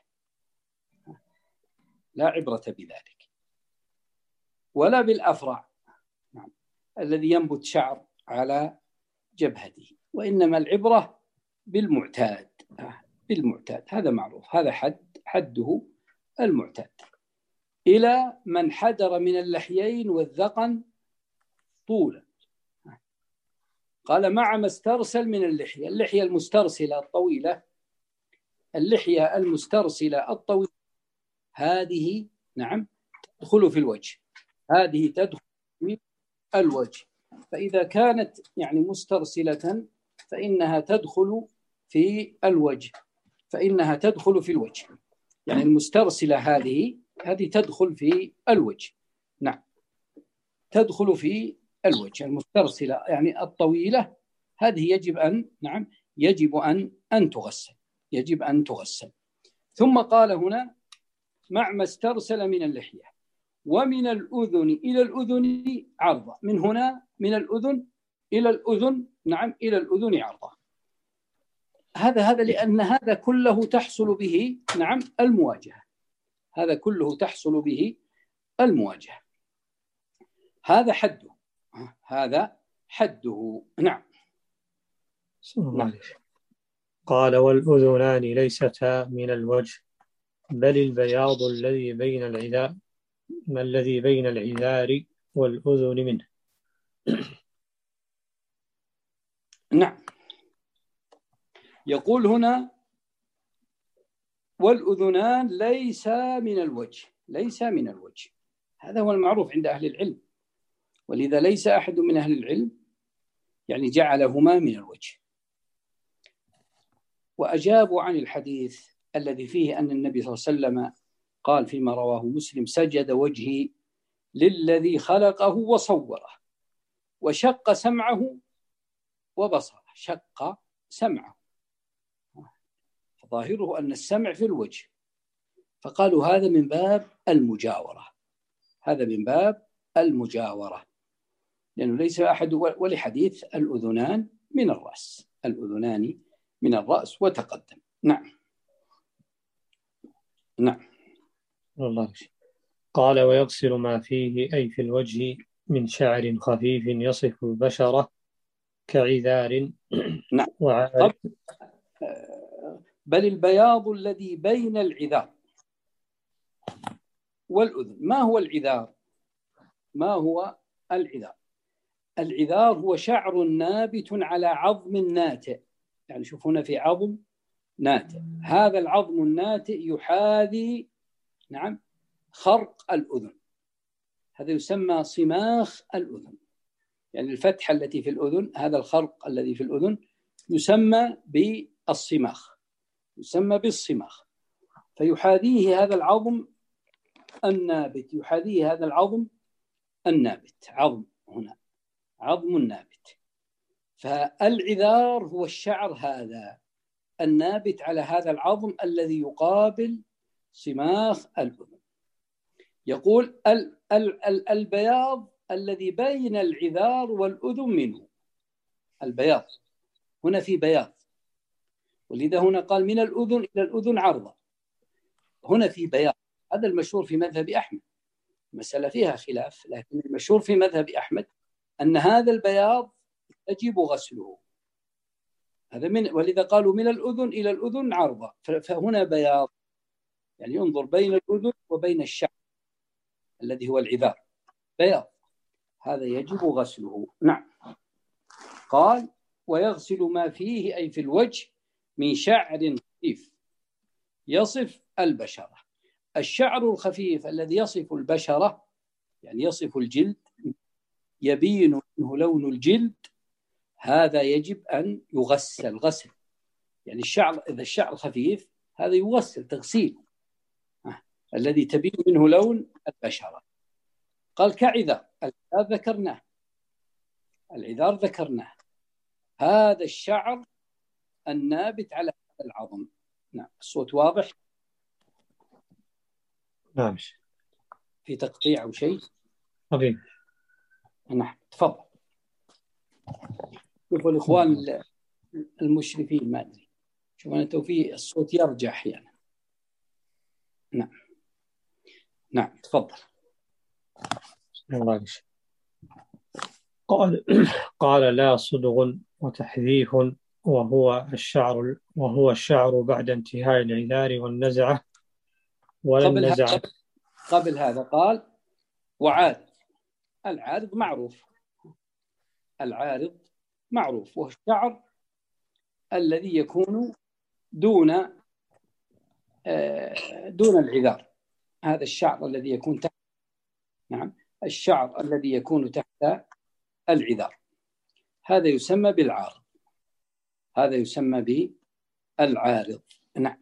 لا عبرة بذلك، ولا بالأفرع، نعم، الذي ينبت شعر على جبهته، وإنما العبرة بالمعتاد، بالمعتاد، هذا معروف، هذا حد حده المعتاد. إلى من حدر من اللحيين والذقن طولا، قال مع ما استرسل من اللحية، اللحية المسترسلة الطويلة، اللحية المسترسلة الطويلة هذه، نعم، تدخل في الوجه، هذه تدخل في الوجه، فإذا كانت يعني مسترسلة فإنها تدخل في الوجه، فإنها تدخل في الوجه، يعني المسترسلة هذه هذه تدخل في الوجه، نعم، تدخل في الوجه. المسترسلة يعني الطويلة هذه يجب أن، نعم، يجب أن أن تغسل، يجب أن تغسل. ثم قال هنا مع ما استرسل من اللحية، ومن الأذن إلى الأذن عرضة، من هنا من الأذن إلى الأذن، نعم، إلى الأذن عرضة، هذا هذا لأن هذا كله تحصل به، نعم، المواجهة، هذا كله تحصل به المواجهة، هذا حده، هذا حده. نعم. نعم. قال والأذنان ليستا من الوجه، بل البياض الذي بين العذار ما الذي بين العذار والأذن منه. نعم. يقول هنا والأذنان ليس من الوجه، ليس من الوجه، هذا هو المعروف عند أهل العلم، ولذا ليس أحد من أهل العلم يعني جعلهما من الوجه. وأجابوا عن الحديث الذي فيه أن النبي صلى الله عليه وسلم قال فيما رواه مسلم سجد وجهي للذي خلقه وصوره وشق سمعه وبصره، شق سمعه، ظاهره أن السمع في الوجه، فقالوا هذا من باب المجاورة، هذا من باب المجاورة، لأنه ليس أحد، ولحديث الأذنان من الرأس، الأذنان من الرأس وتقدم. نعم. نعم. الله. قال ويغسل ما فيه أي في الوجه من شعر خفيف يصف البشرة كعذار. نعم. وعارف. بل البياض الذي بين العذار والأذن. ما هو العذار؟ ما هو العذار؟ العذار هو شعر نابت على عظم ناتئ، يعني شوف هنا في عظم ناتئ، هذا العظم الناتئ يحاذي، نعم، خرق الأذن، هذا يسمى صماخ الأذن، يعني الفتحة التي في الأذن، هذا الخرق الذي في الأذن يسمى بالصماخ، يسمى بالصماخ. فيحاذيه هذا العظم النابت، يحاذيه هذا العظم النابت، عظم هنا عظم النابت. فالعذار هو الشعر هذا النابت على هذا العظم الذي يقابل صماخ الأذن. يقول ال ال ال البياض الذي بين العذار والأذن منه، البياض هنا في بياض، ولذا هنا قال من الأذن إلى الأذن عرضة، هنا في بياض. هذا المشهور في مذهب أحمد، مسألة فيها خلاف، لكن المشهور في مذهب أحمد أن هذا البياض يجب غسله، هذا من، ولذا قالوا من الأذن إلى الأذن عرضة، فهنا بياض، يعني ينظر بين الأذن وبين الشعر الذي هو العذار بياض، هذا يجب غسله. نعم. قال ويغسل ما فيه أي في الوجه من شعر خفيف يصف البشرة. الشعر الخفيف الذي يصف البشرة، يعني يصف الجلد، يبين منه لون الجلد، هذا يجب أن يغسل غسل. يعني الشعر، إذا الشعر خفيف هذا يغسل تغسيل، آه. الذي تبين منه لون البشرة. قال كعذار، العذار ذكرناه، العذار ذكرناه، هذا الشعر النابت على هذا العظم. نعم. الصوت واضح؟ نعم. في تقطيع أو شيء؟ طبيعي. نعم تفضل. شوفوا الإخوان المشرفين، ما أدري، شوف أنا توفي الصوت يرجع أحيانا. نعم نعم تفضل. قال قال لا صدغ وتحذيف وهو الشعر وهو الشعر بعد انتهاء العذار والنزعة قبل والنزعة. هذا قبل هذا قال وعارض. العارض معروف، العارض معروف، وهو الشعر الذي يكون دون دون العذار، هذا الشعر الذي يكون تحت، نعم الشعر الذي يكون تحت العذار، هذا يسمى بالعارض، هذا يسمى بالعارض. نعم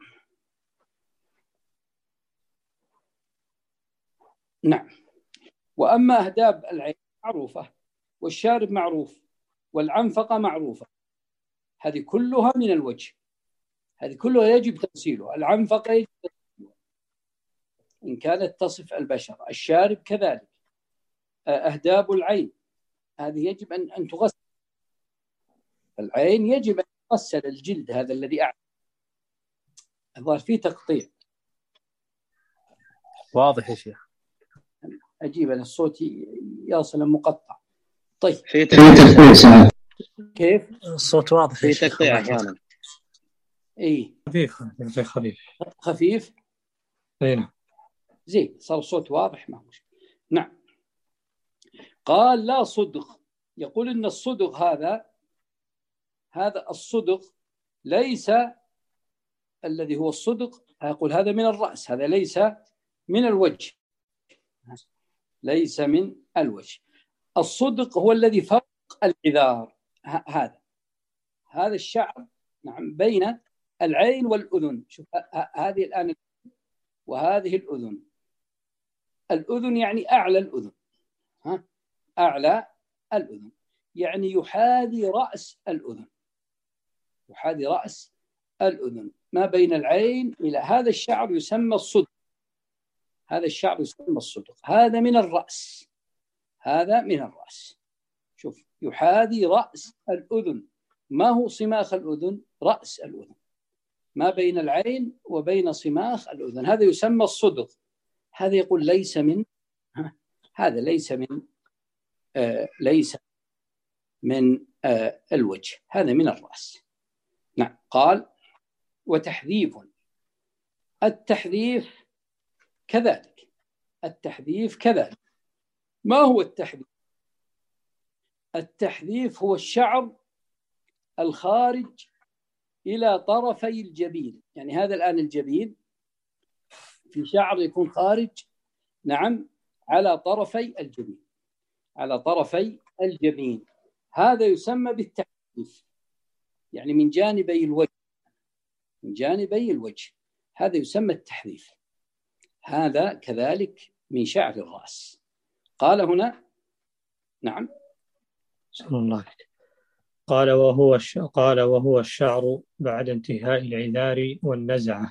نعم. وأما أهداب العين معروفة، والشارب معروف، والعنفقة معروفة، هذه كلها من الوجه، هذه كلها يجب تغسيلها. العنفقة يجب تغسيلها إن كانت تصف البشر، الشارب كذلك، أهداب العين هذه يجب أن أن تغسل، العين يجب أن تغسل، الجلد هذا الذي أعلى. الظاهر فيه تقطيع. واضح يا شيخ؟ أجيب أنا الصوت يصل مقطع. طيب في تقطيع. كيف الصوت واضح؟ في تقطيع أحيانا. إيه خفيف خفيف خفيف. أين زين صار الصوت واضح، ما مش. نعم. قال لا صدغ، يقول إن الصدغ هذا هذا الصدغ ليس الذي هو الصدغ، يقول هذا من الرأس، هذا ليس من الوجه، ليس من الوجه. الصدغ هو الذي فوق العذار، هذا هذا الشعر، نعم، بين العين والأذن. شوف هذه الآن وهذه الأذن، الأذن يعني أعلى الأذن، ها أعلى الأذن، يعني يحاذي رأس الأذن، يحاذي رأس الأذن، ما بين العين إلى هذا الشعر يسمى الصدغ، هذا الشعر يسمى الصدغ، هذا من الرأس، هذا من الرأس. شوف يحاذي رأس الأذن، ما هو صماخ الأذن؟ رأس الأذن، ما بين العين وبين صماخ الأذن، هذا يسمى الصدغ. هذا يقول ليس من، هذا ليس من آه ليس من آه الوجه، هذا من الرأس. نعم. قال وتحذيف، التحذيف كذلك، التحذيف كذلك. ما هو التحذيف؟ التحذيف هو الشعر الخارج إلى طرفي الجبين، يعني هذا الآن الجبين في شعر يكون خارج، نعم، على طرفي الجبين، على طرفي الجبين، هذا يسمى بالتحذيف، يعني من جانبي الوجه، من جانبي الوجه، هذا يسمى التحذيف. هذا كذلك من شعر الرأس. قال هنا نعم صلى الله عليه. قال وهو الش... قال وهو الشعر بعد انتهاء العذار والنزعة.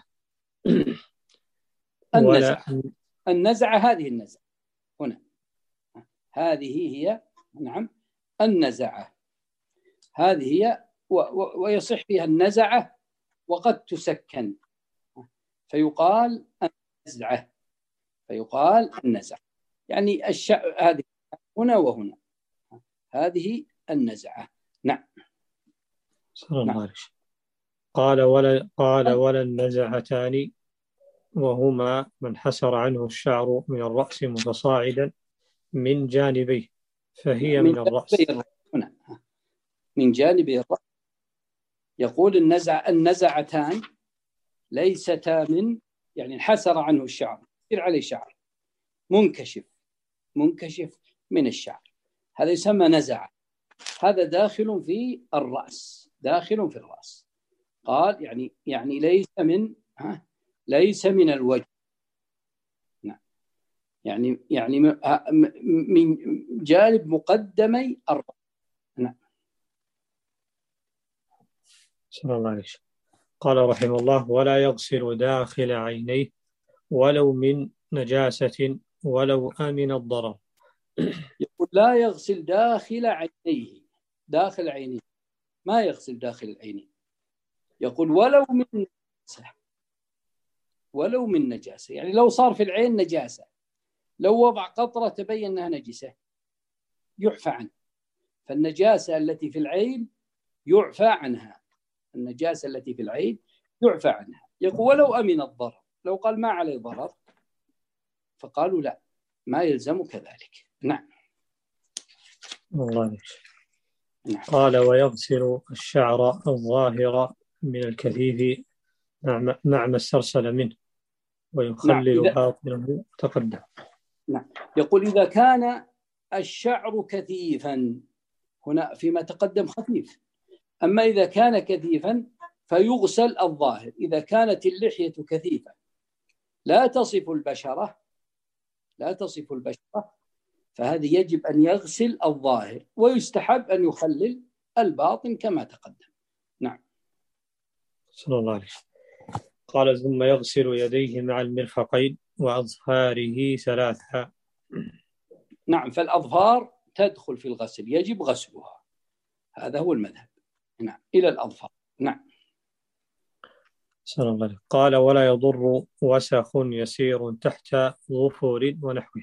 النزعة النزعة هذه النزعة هنا، هذه هي نعم النزعة، هذه هي و... و... ويصح فيها النزعة وقد تسكن فيقال النزعة، فيقال النزعة، يعني الشعر هذه هنا وهنا، هذه النزعة. نعم. صلى الله عليه. قال ولا قال ولا النزعتان وهما من انحسر عنه الشعر من الرأس متصاعدا من جانبيه فهي من, من الرأس. هنا من جانبي الرأس. يقول النزع النزعتان ليستا من، يعني انحسر عنه الشعر، يصير عليه شعر منكشف منكشف من الشعر، هذا يسمى نزع، هذا داخل في الرأس، داخل في الرأس. قال يعني يعني ليس من ها ليس من الوجه. نعم. يعني يعني من جانب مقدمي الرأس. نعم. صلى الله عليه وسلم. قال رحمه الله ولا يغسل داخل عينيه ولو من نجاسة ولو آمن الضرر. يقول لا يغسل داخل عينيه، داخل عينيه ما يغسل داخل العينين. يقول ولو من نجاسة، ولو من نجاسة، يعني لو صار في العين نجاسة، لو وضع قطرة تبين أنها نجسة يعفى عنه. فالنجاسة التي في العين يعفى عنها، النجاسة التي في العين يعفى عنها. يقول ولو أمن الضرر، لو قال ما عليه ضرر فقالوا لا ما يلزم كذلك. نعم. الله. نعم. قال ويغسل الشعر الظاهر من الكثيف مع ما استرسل منه ويخلل نعم. باطنه تقدم. نعم. يقول إذا كان الشعر كثيفا، هنا فيما تقدم خفيف، أما إذا كان كثيفا فيغسل الظاهر. إذا كانت اللحية كثيفة لا تصف البشرة، لا تصف البشرة، فهذه يجب أن يغسل الظاهر، ويستحب أن يخلل الباطن كما تقدم. نعم. صلى الله عليه وسلم. قال ثم يغسل يديه مع المرفقين وأظفاره ثلاثة. نعم. فالأظفار تدخل في الغسل، يجب غسلها، هذا هو المذهب. نعم. إلى الأظفار. نعم. صلى الله عليه وسلم. قال ولا يضر وسخ يسير تحت ظفر ونحوه.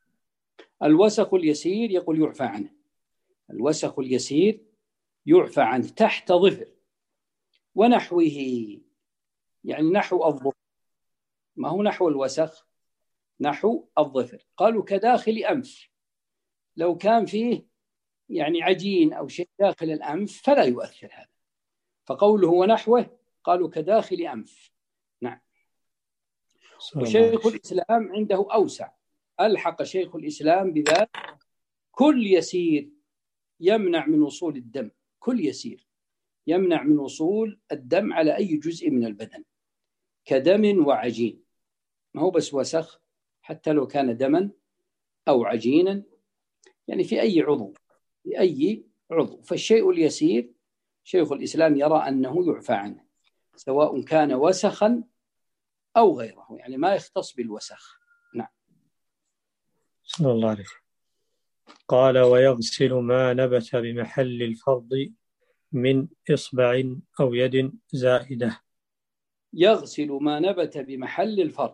الوسخ اليسير يقول يعفى عنه، الوسخ اليسير يعفى عنه تحت ظفر ونحوه، يعني نحو الظفر، ما هو نحو الوسخ، نحو الظفر. قالوا كداخل أنف، لو كان فيه يعني عجين أو شيء داخل الأنف فلا يؤثر هذا، فقوله ونحوه قالوا كداخل أنف. نعم. وشيخ الإسلام عنده أوسع، ألحق شيخ الإسلام بذلك كل يسير يمنع من وصول الدم، كل يسير يمنع من وصول الدم على أي جزء من البدن كدم وعجين، ما هو بس وسخ، حتى لو كان دما أو عجينا، يعني في أي عضو، في أي عضو. فالشيء اليسير شيخ الإسلام يرى أنه يعفى عنه سواء كان وسخا أو غيره، يعني ما يختص بالوسخ. نعم. صلى الله عليه وسلم. قال ويغسل ما نبت بمحل الفرض من إصبع أو يد زائدة. يغسل ما نبت بمحل الفرض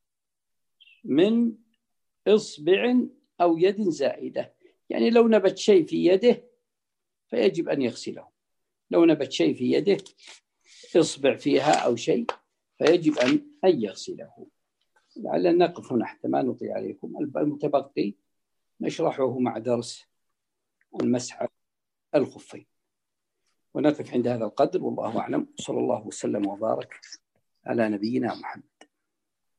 من إصبع أو يد زائدة، يعني لو نبت شيء في يده فيجب أن يغسله، لو نبت شيء في يده إصبع فيها أو شيء فيجب أن يغسله. لعلنا نقف هنا حتى ما نطيع عليكم، المتبقي نشرحه مع درس المسح الخفين، ونقف عند هذا القدر، والله أعلم. صلى الله وسلم وبارك على نبينا محمد.